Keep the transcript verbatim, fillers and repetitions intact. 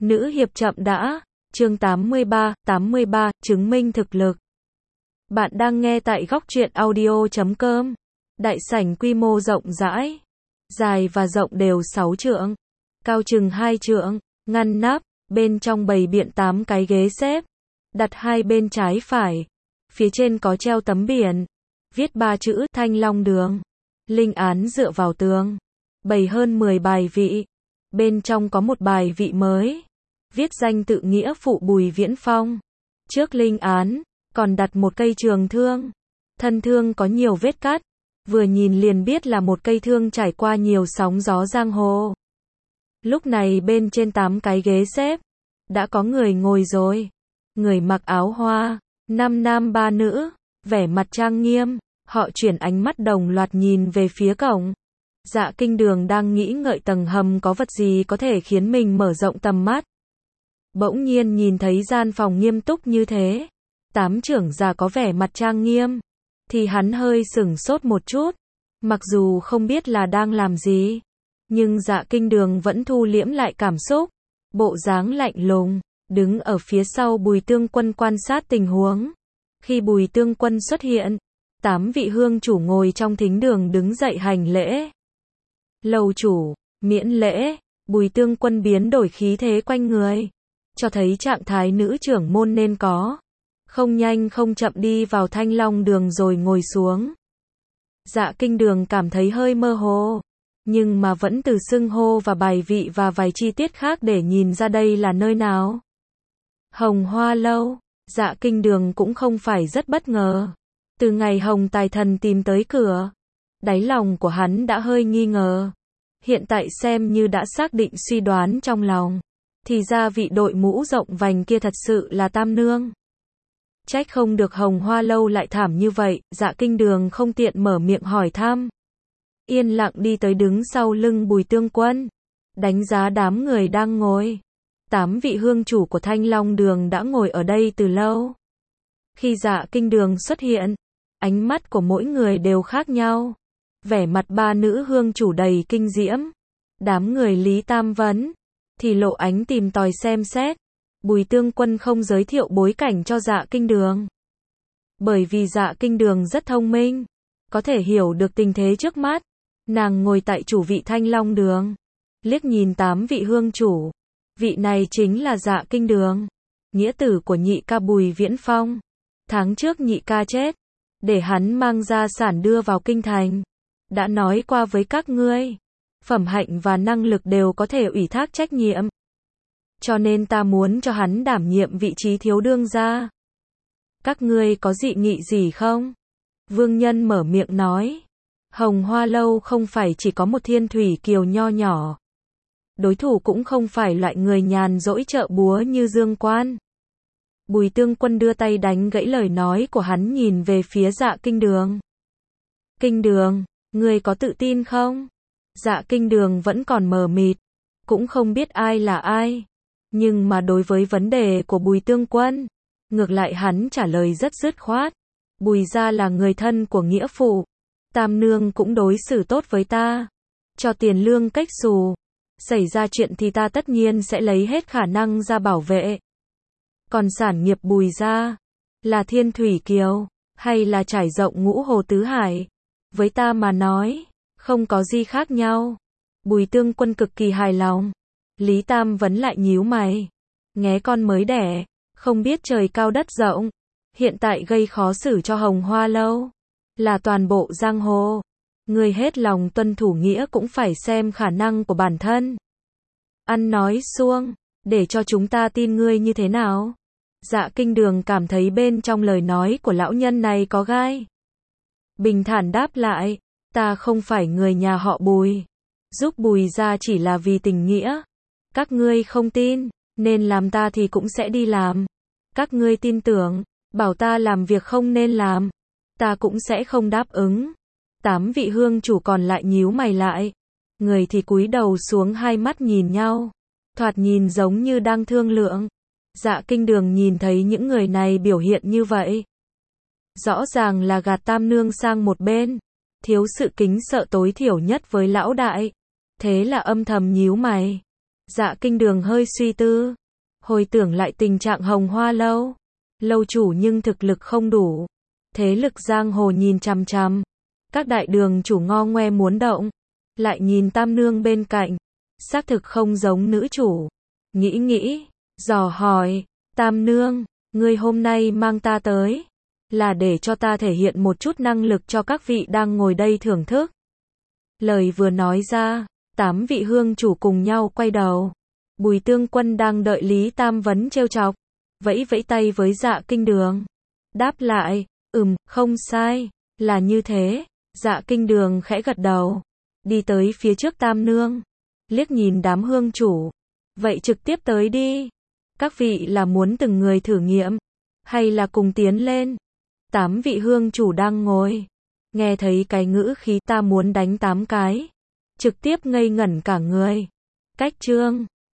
Nữ hiệp chậm đã, chương tám mươi ba, tám mươi ba, chứng minh thực lực. Bạn đang nghe tại góc truyện audio chấm com. Đại sảnh quy mô rộng rãi, dài và rộng đều sáu trượng, cao chừng hai trượng, ngăn nắp, bên trong bày biện tám cái ghế xếp, đặt hai bên trái phải. Phía trên có treo tấm biển, viết ba chữ Thanh Long Đường. Linh án dựa vào tường, bày hơn mười bài vị. Bên trong có một bài vị mới, viết danh tự nghĩa phụ Bùi Viễn Phong. Trước linh án, còn đặt một cây trường thương. Thân thương có nhiều vết cắt, vừa nhìn liền biết là một cây thương trải qua nhiều sóng gió giang hồ. Lúc này bên trên tám cái ghế xếp, đã có người ngồi rồi. Người mặc áo hoa, năm nam ba nữ, vẻ mặt trang nghiêm, họ chuyển ánh mắt đồng loạt nhìn về phía cổng. Dạ Kinh Đường đang nghĩ ngợi tầng hầm có vật gì có thể khiến mình mở rộng tầm mắt. Bỗng nhiên nhìn thấy gian phòng nghiêm túc như thế, tám trưởng già có vẻ mặt trang nghiêm, thì hắn hơi sửng sốt một chút. Mặc dù không biết là đang làm gì, nhưng Dạ Kinh Đường vẫn thu liễm lại cảm xúc, bộ dáng lạnh lùng, đứng ở phía sau Bùi Tương Quân quan sát tình huống. Khi Bùi Tương Quân xuất hiện, tám vị hương chủ ngồi trong thính đường đứng dậy hành lễ. Lầu chủ, miễn lễ. Bùi Tương Quân biến đổi khí thế quanh người, cho thấy trạng thái nữ trưởng môn nên có. Không nhanh không chậm đi vào Thanh Long Đường rồi ngồi xuống. Dạ Kinh Đường cảm thấy hơi mơ hồ, nhưng mà vẫn từ xưng hô và bài vị và vài chi tiết khác để nhìn ra đây là nơi nào. Hồng Hoa Lâu. Dạ Kinh Đường cũng không phải rất bất ngờ. Từ ngày Hồng Tài Thần tìm tới cửa, đáy lòng của hắn đã hơi nghi ngờ. Hiện tại xem như đã xác định suy đoán trong lòng, thì ra vị đội mũ rộng vành kia thật sự là Tam Nương. Trách không được Hồng Hoa Lâu lại thảm như vậy. Dạ Kinh Đường không tiện mở miệng hỏi thăm, yên lặng đi tới đứng sau lưng Bùi Tương Quân, đánh giá đám người đang ngồi. Tám vị hương chủ của Thanh Long Đường đã ngồi ở đây từ lâu. Khi Dạ Kinh Đường xuất hiện, ánh mắt của mỗi người đều khác nhau. Vẻ mặt ba nữ hương chủ đầy kinh diễm. Đám người Lý Tam Vấn thì lộ ánh tìm tòi xem xét. Bùi Tương Quân không giới thiệu bối cảnh cho Dạ Kinh Đường, bởi vì Dạ Kinh Đường rất thông minh, có thể hiểu được tình thế trước mắt. Nàng ngồi tại chủ vị Thanh Long Đường, liếc nhìn tám vị hương chủ. Vị này chính là Dạ Kinh Đường, nghĩa tử của nhị ca Bùi Viễn Phong. Tháng trước nhị ca chết, để hắn mang gia sản đưa vào kinh thành. Đã nói qua với các ngươi, phẩm hạnh và năng lực đều có thể ủy thác trách nhiệm, cho nên ta muốn cho hắn đảm nhiệm vị trí thiếu đương gia. Các ngươi có dị nghị gì không? Vương Nhân mở miệng nói. Hồng Hoa Lâu không phải chỉ có một thiên thủy kiều nho nhỏ. Đối thủ cũng không phải loại người nhàn rỗi chợ búa như Dương Quan. Bùi Tương Quân đưa tay đánh gãy lời nói của hắn, nhìn về phía Dạ Kinh Đường. Kinh Đường, ngươi có tự tin không? Dạ Kinh Đường vẫn còn mờ mịt, cũng không biết ai là ai. Nhưng mà đối với vấn đề của Bùi Tương Quân, ngược lại hắn trả lời rất dứt khoát. Bùi gia là người thân của nghĩa phụ, Tam Nương cũng đối xử tốt với ta, cho tiền lương cách xù. Xảy ra chuyện thì ta tất nhiên sẽ lấy hết khả năng ra bảo vệ. Còn sản nghiệp Bùi gia, là thiên thủy kiều, hay là trải rộng ngũ hồ tứ hải, với ta mà nói, không có gì khác nhau. Bùi Tương Quân cực kỳ hài lòng. Lý Tam Vấn lại nhíu mày. Nghé con mới đẻ, không biết trời cao đất rộng, hiện tại gây khó xử cho Hồng Hoa Lâu, là toàn bộ giang hồ. Người hết lòng tuân thủ nghĩa cũng phải xem khả năng của bản thân. Ăn nói suông, để cho chúng ta tin ngươi như thế nào? Dạ Kinh Đường cảm thấy bên trong lời nói của lão nhân này có gai. Bình thản đáp lại, ta không phải người nhà họ Bùi, giúp Bùi gia chỉ là vì tình nghĩa. Các ngươi không tin, nên làm ta thì cũng sẽ đi làm. Các ngươi tin tưởng, bảo ta làm việc không nên làm, ta cũng sẽ không đáp ứng. Tám vị hương chủ còn lại nhíu mày lại, người thì cúi đầu xuống, hai mắt nhìn nhau, thoạt nhìn giống như đang thương lượng. Dạ Kinh Đường nhìn thấy những người này biểu hiện như vậy, rõ ràng là gạt Tam Nương sang một bên, thiếu sự kính sợ tối thiểu nhất với lão đại. Thế là âm thầm nhíu mày. Dạ Kinh Đường hơi suy tư, hồi tưởng lại tình trạng Hồng Hoa lâu. Lâu chủ nhưng thực lực không đủ. Thế lực giang hồ nhìn chằm chằm. Các đại đường chủ ngo ngoe muốn động. Lại nhìn Tam Nương bên cạnh. Xác thực không giống nữ chủ. Nghĩ nghĩ, dò hỏi, Tam Nương, ngươi hôm nay mang ta tới. Là để cho ta thể hiện một chút năng lực cho các vị đang ngồi đây thưởng thức. Lời vừa nói ra, tám vị hương chủ cùng nhau quay đầu. Bùi Tương Quân đang đợi Lý Tam Vấn trêu chọc. Vẫy vẫy tay với Dạ Kinh Đường. Đáp lại, ừm, không sai, là như thế. Dạ Kinh Đường khẽ gật đầu. Đi tới phía trước Tam Nương. Liếc nhìn đám hương chủ. Vậy trực tiếp tới đi. Các vị là muốn từng người thử nghiệm. Hay là cùng tiến lên. Tám vị hương chủ đang ngồi. Nghe thấy cái ngữ khí ta muốn đánh tám cái. Trực tiếp ngây ngẩn cả người. Cách chương